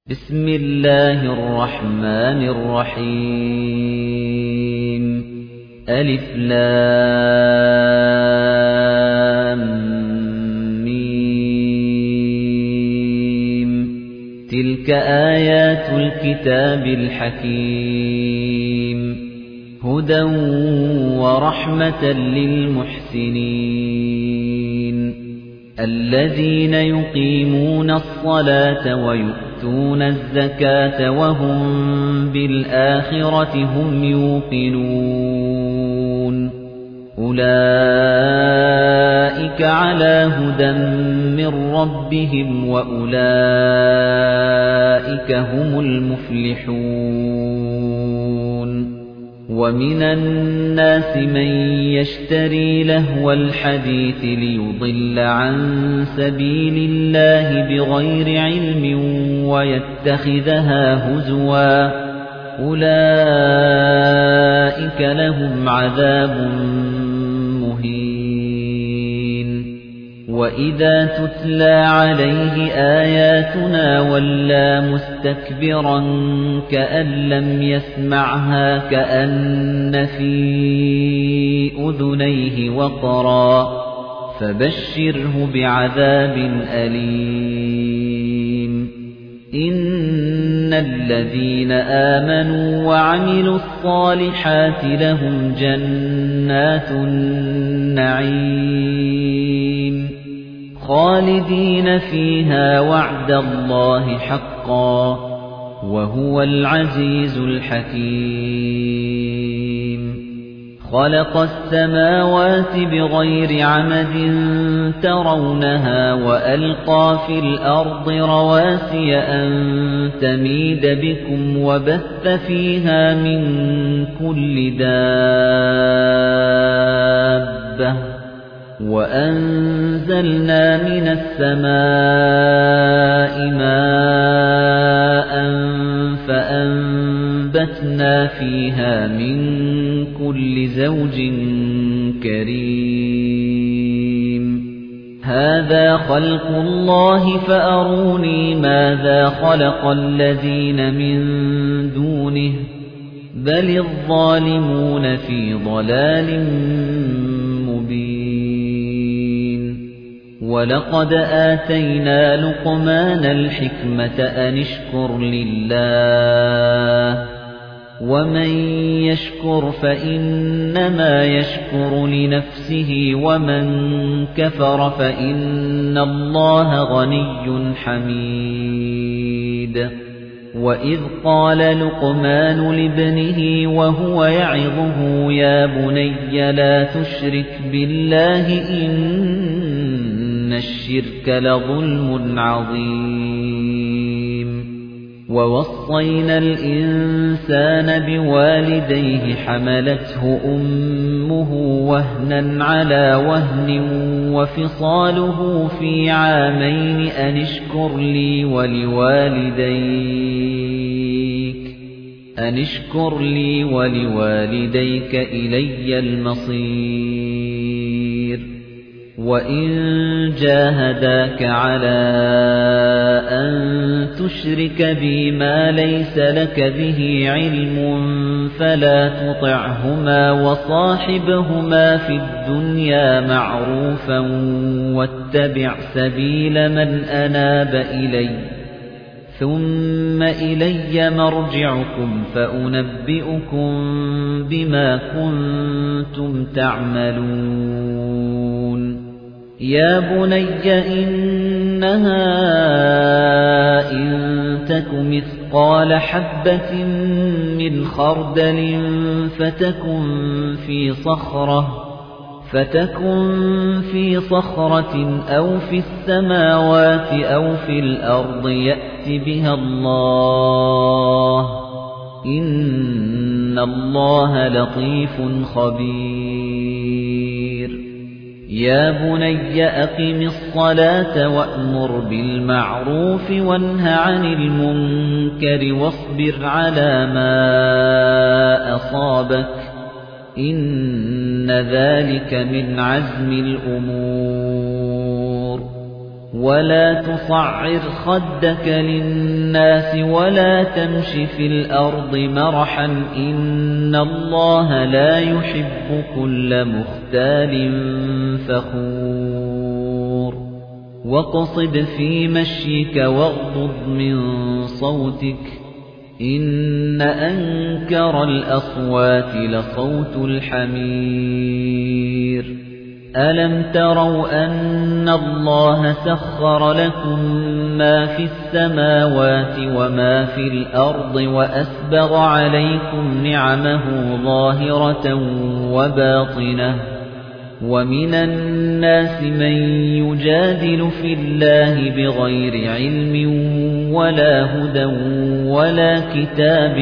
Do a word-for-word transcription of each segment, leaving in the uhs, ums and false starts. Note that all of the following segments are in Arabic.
بسم الله الرحمن الرحيم ألف لام ميم تلك آيات الكتاب الحكيم هدى ورحمة للمحسنين الذين يقيمون الصلاة ويؤتون الزكاة وهم بالآخرة هم يوقنون أولئك على هدى من ربهم وأولئك هم المفلحون ومن الناس من يشتري لهو الحديث ليضل عن سبيل الله بغير علم ويتخذها هزوا أولئك لهم عذاب مهين وإذا تتلى عليه آياتنا ولى مستكبرا كأن لم يسمعها كأن في أذنيه وقرا فبشره بعذاب أليم إن الذين آمنوا وعملوا الصالحات لهم جنات النعيم خالدين فيها وعد الله حقا وهو العزيز الحكيم خلق السماوات بغير عمد ترونها وألقى في الأرض رواسي أن تميد بكم وبث فيها من كل دابة وأنزلنا من السماء ماء فأنبتنا فيها من كل زوج كريم هذا خلق الله فأروني ماذا خلق الذين من دونه بل الظالمون في ضلال وَلَقَدْ آتَيْنَا لُقْمَانَ الْحِكْمَةَ أَنِ اشْكُرْ لِلَّهِ وَمَن يَشْكُرْ فَإِنَّمَا يَشْكُرُ لِنَفْسِهِ وَمَن كَفَرَ فَإِنَّ اللَّهَ غَنِيٌّ حَمِيدٌ وَإِذْ قَالَ لُقْمَانُ لِابْنِهِ وَهُوَ يَعِظُهُ يَا بُنَيَّ لَا تُشْرِكْ بِاللَّهِ إِنَّ الشِّرْكَ لَظُلْمٌ عَظِيمٌ وَوَصَّيْنَا الْإِنسَانَ بِوَالِدَيْهِ حَمَلَتْهُ أُمُّهُ وَهْنًا عَلَى وَهْنٍ وَفِصَالُهُ فِي عَامَيْنِ أَنِ اشْكُرْ لِي وَلِوَالِدَيْكَ أَنِ اشْكُرْ لِي وَلِوَالِدَيْكَ إِلَيَّ الْمَصِيرُ وَإِن جَاهَدَاكَ عَلَى أَن تُشْرِكَ بِي مَا لَيْسَ لَكَ بِهِ عِلْمٌ فَلَا تُطِعْهُمَا وَصَاحِبْهُمَا فِي الدُّنْيَا مَعْرُوفًا وَاتَّبِعْ سَبِيلَ مَنْ أَنَابَ إِلَيَّ ثُمَّ إِلَيَّ مَرْجِعُكُمْ فَأُنَبِّئُكُم بِمَا كُنتُمْ تَعْمَلُونَ يَا بُنَيَّ إِنَّهَا إِن تَكُ مِثْقَالَ حَبَّةٍ مِّنْ خَرْدَلٍ فَتَكُن فِي صَخْرَةٍ فَتَكُن فِي صَخْرَةٍ أَوْ فِي السَّمَاوَاتِ أَوْ فِي الْأَرْضِ يَأْتِ بِهَا اللَّهُ إِنَّ اللَّهَ لَطِيفٌ خَبِيرٌ يَا بُنَيَّ أَقِمِ الصَّلَاةَ وَأْمُرْ بِالْمَعْرُوفِ وَانْهَ عَنِ الْمُنكَرِ وَاصْبِرْ عَلَى مَا أَصَابَكَ إِنَّ ذَلِكَ مِنْ عَزْمِ الْأُمُورِ ولا تصعر خدك للناس ولا تمش في الأرض مرحا إن الله لا يحب كل مختال فخور واقصد في مشيك واغضض من صوتك إن أنكر الأصوات لصوت الحمير ألم تروا أن الله سخر لكم ما في السماوات وما في الأرض وأسبغ عليكم نعمه ظاهرة وباطنة ومن الناس من يجادل في الله بغير علم ولا هدى ولا كتاب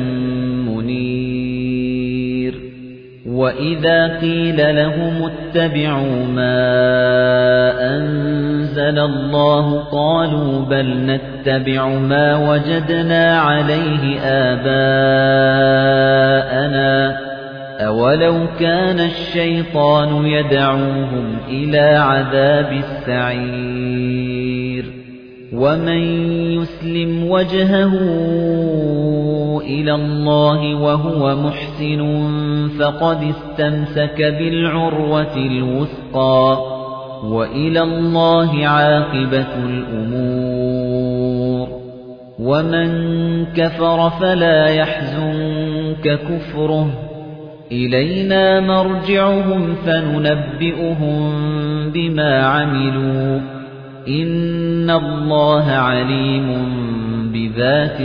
منير وإذا قيل لهم اتبعوا ما أنزل الله قالوا بل نتبع ما وجدنا عليه آباءنا أولو كان الشيطان يدعوهم إلى عذاب السعير ومن يسلم وجهه إلى الله وهو محسن فقد استمسك بالعروة الوثقى وإلى الله عاقبة الأمور ومن كفر فلا يحزنك كفره إلينا مرجعهم فننبئهم بما عملوا إن الله عليم بذات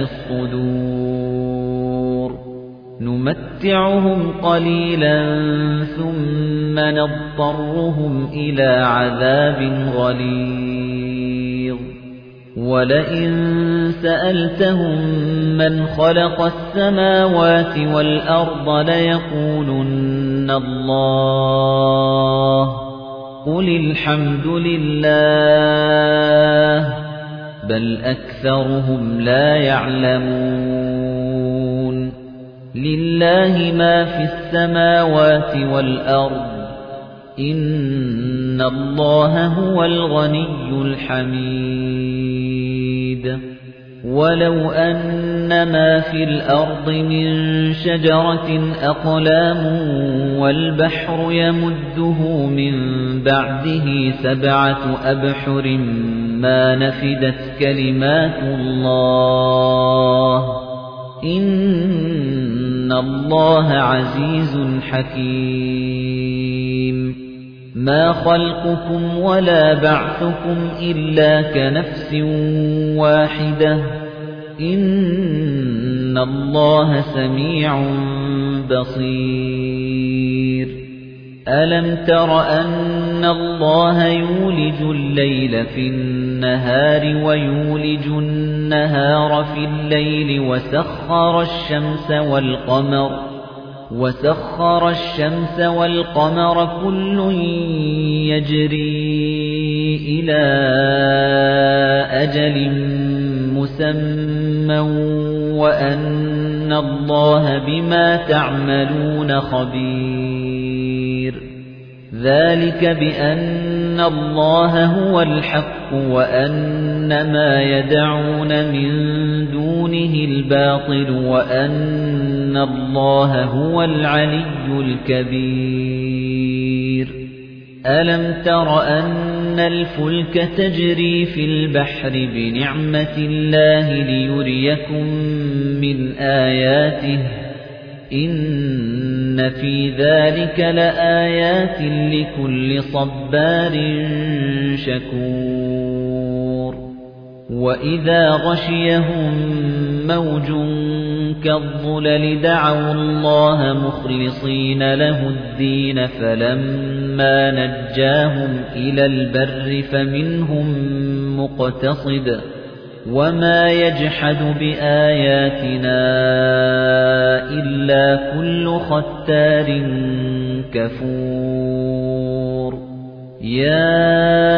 الصدور نمتعهم قليلا ثم نضطرهم إلى عذاب غليظ ولئن سألتهم من خلق السماوات والأرض ليقولن الله قل الحمد لله بل أكثرهم لا يعلمون لله ما في السماوات والأرض إن الله هو الغني الحميد ولو أن ما في الأرض من شجرة أقلام والبحر يمده من بعده سبعة أبحر ما نفدت كلمات الله إن الله عزيز حكيم ما خلقكم ولا بعثكم إلا كنفس واحدة إن الله سميع بصير ألم تر أن الله يولج الليل في النهار ويولج النهار في الليل وسخر الشمس والقمر وسخر الشمس والقمر كل يجري إلى أجل مسمى وأن الله بما تعملون خبير ذلك بأن الله هو الحق وأن ما يدعون من دونه الباطل وأن الله هو العلي الكبير ألم تر أن الفلك تجري في البحر بنعمة الله ليريكم من آياته إن في ذلك لآيات لكل صبار شكور وإذا غشيهم موج كالظلل دعوا الله مخلصين له الدين فلما نجاهم إلى البر فمنهم مقتصد وما يجحد بآياتنا إلا كل ختار كفور يا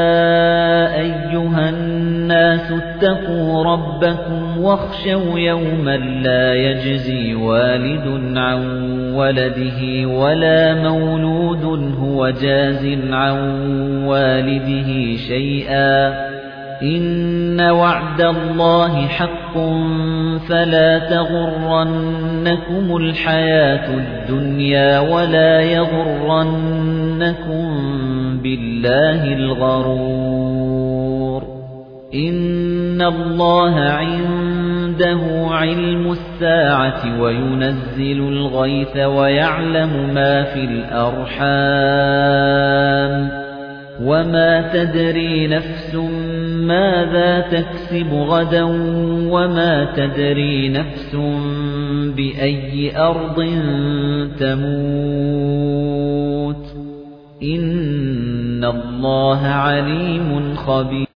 أيها الناس اتقوا ربكم واخشوا يوما لا يجزي والد عن ولده ولا مولود هو جاز عن والده شيئا إِنَّ وَعْدَ اللَّهِ حَقٌّ فَلَا تَغُرَّنَّكُمُ الْحَيَاةُ الدُّنْيَا وَلَا يَغُرَّنَّكُم بِاللَّهِ الْغَرُورُ إِنَّ اللَّهَ عِندَهُ عِلْمُ السَّاعَةِ وَيُنَزِّلُ الْغَيْثَ وَيَعْلَمُ مَا فِي الْأَرْحَامِ وَمَا تَدْرِي نَفْسٌ مَاذَا تَكْسِبُ غَدًا وَمَا تَدْرِي نَفْسٌ بِأَيِّ أَرْضٍ تَمُوتُ إِنَّ اللَّهَ عَلِيمٌ خَبِيرٌ